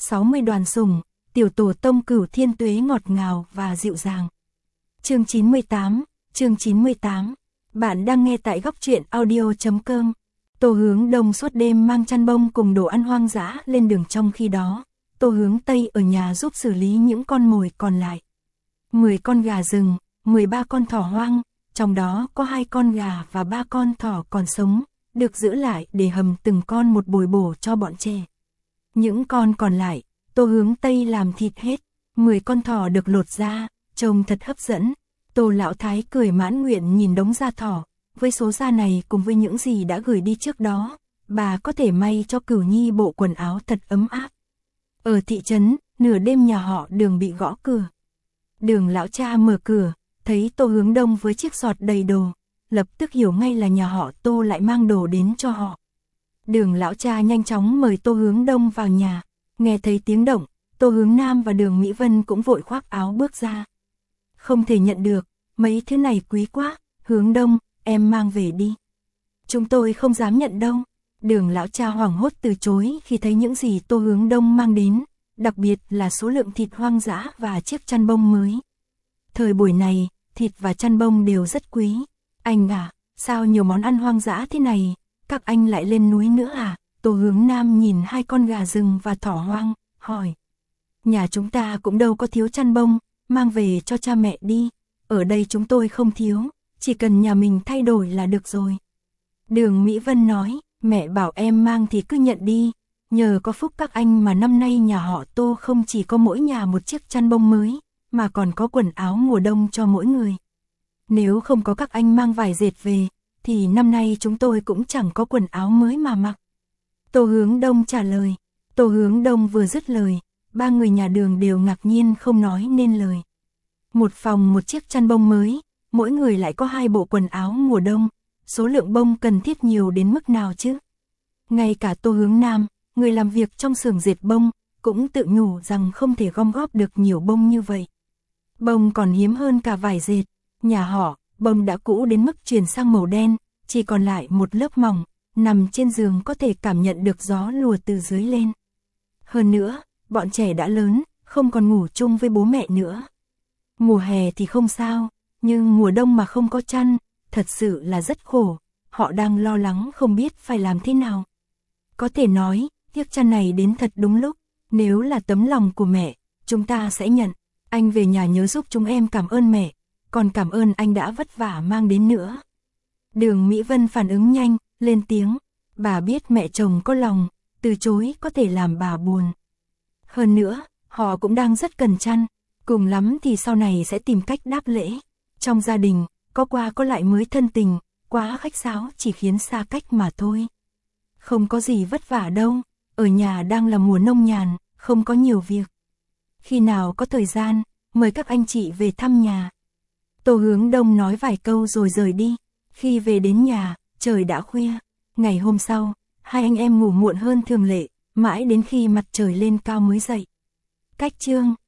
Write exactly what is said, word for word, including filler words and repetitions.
sáu mươi đoàn sủng, tiểu tổ tông Cửu Thiên Tuế ngọt ngào và dịu dàng. Chương chín mươi tám, chương chín mươi tám. Bạn đang nghe tại góc truyện audio chấm com. Tô Hướng Đông suốt đêm mang chăn bông cùng đồ ăn hoang dã lên đường, trong khi đó, Tô Hướng Tây ở nhà giúp xử lý những con mồi còn lại. mười con gà rừng, mười ba con thỏ hoang, trong đó có hai con gà và ba con thỏ còn sống, được giữ lại để hầm từng con một bồi bổ cho bọn trẻ. Những con còn lại, Tô Hướng Tây làm thịt hết, mười con thỏ được lột da, trông thật hấp dẫn. Tô Lão Thái cười mãn nguyện nhìn đống da thỏ, với số da này cùng với những gì đã gửi đi trước đó, bà có thể may cho Cửu Nhi bộ quần áo thật ấm áp. Ở thị trấn, nửa đêm nhà họ Đường bị gõ cửa. Đường lão cha mở cửa, thấy Tô Hướng Đông với chiếc giọt đầy đồ, lập tức hiểu ngay là nhà họ Tô lại mang đồ đến cho họ. Đường lão cha nhanh chóng mời Tô Hướng Đông vào nhà, nghe thấy tiếng động, Tô Hướng Nam và Đường Mỹ Vân cũng vội khoác áo bước ra. Không thể nhận được, mấy thứ này quý quá, Hướng Đông, em mang về đi. Chúng tôi không dám nhận đâu. Đường lão cha hoảng hốt từ chối khi thấy những gì Tô Hướng Đông mang đến, đặc biệt là số lượng thịt hoang dã và chiếc chăn bông mới. Thời buổi này, thịt và chăn bông đều rất quý. Anh à, sao nhiều món ăn hoang dã thế này, các anh lại lên núi nữa à? Tô Hướng Nam nhìn hai con gà rừng và thỏ hoang, hỏi. Nhà chúng ta cũng đâu có thiếu chăn bông, mang về cho cha mẹ đi. Ở đây chúng tôi không thiếu, chỉ cần nhà mình thay đổi là được rồi. Đường Mỹ Vân nói, mẹ bảo em mang thì cứ nhận đi. Nhờ có phúc các anh mà năm nay nhà họ Tô không chỉ có mỗi nhà một chiếc chăn bông mới, mà còn có quần áo mùa đông cho mỗi người. Nếu không có các anh mang vải dệt về, thì năm nay chúng tôi cũng chẳng có quần áo mới mà mặc. Tô Hướng Đông trả lời. Tô Hướng Đông vừa dứt lời, ba người nhà Đường đều ngạc nhiên không nói nên lời. Một phòng một chiếc chăn bông mới, mỗi người lại có hai bộ quần áo mùa đông, số lượng bông cần thiết nhiều đến mức nào chứ? Ngay cả Tô Hướng Nam, người làm việc trong xưởng dệt bông, cũng tự nhủ rằng không thể gom góp được nhiều bông như vậy. Bông còn hiếm hơn cả vải dệt, nhà họ, bông đã cũ đến mức chuyển sang màu đen, chỉ còn lại một lớp mỏng, nằm trên giường có thể cảm nhận được gió lùa từ dưới lên. Hơn nữa, bọn trẻ đã lớn, không còn ngủ chung với bố mẹ nữa. Mùa hè thì không sao, nhưng mùa đông mà không có chăn, thật sự là rất khổ, họ đang lo lắng không biết phải làm thế nào. Có thể nói, chiếc chăn này đến thật đúng lúc, nếu là tấm lòng của mẹ, chúng ta sẽ nhận. Anh về nhà nhớ giúp chúng em cảm ơn mẹ, còn cảm ơn anh đã vất vả mang đến nữa. Đường Mỹ Vân phản ứng nhanh, lên tiếng, bà biết mẹ chồng có lòng, từ chối có thể làm bà buồn. Hơn nữa, họ cũng đang rất cần chăn, cùng lắm thì sau này sẽ tìm cách đáp lễ. Trong gia đình, có qua có lại mới thân tình, quá khách sáo chỉ khiến xa cách mà thôi. Không có gì vất vả đâu, ở nhà đang là mùa nông nhàn, không có nhiều việc. Khi nào có thời gian, mời các anh chị về thăm nhà. Tô Hướng Đông nói vài câu rồi rời đi. Khi về đến nhà, trời đã khuya. Ngày hôm sau, hai anh em ngủ muộn hơn thường lệ, mãi đến khi mặt trời lên cao mới dậy. Cách chương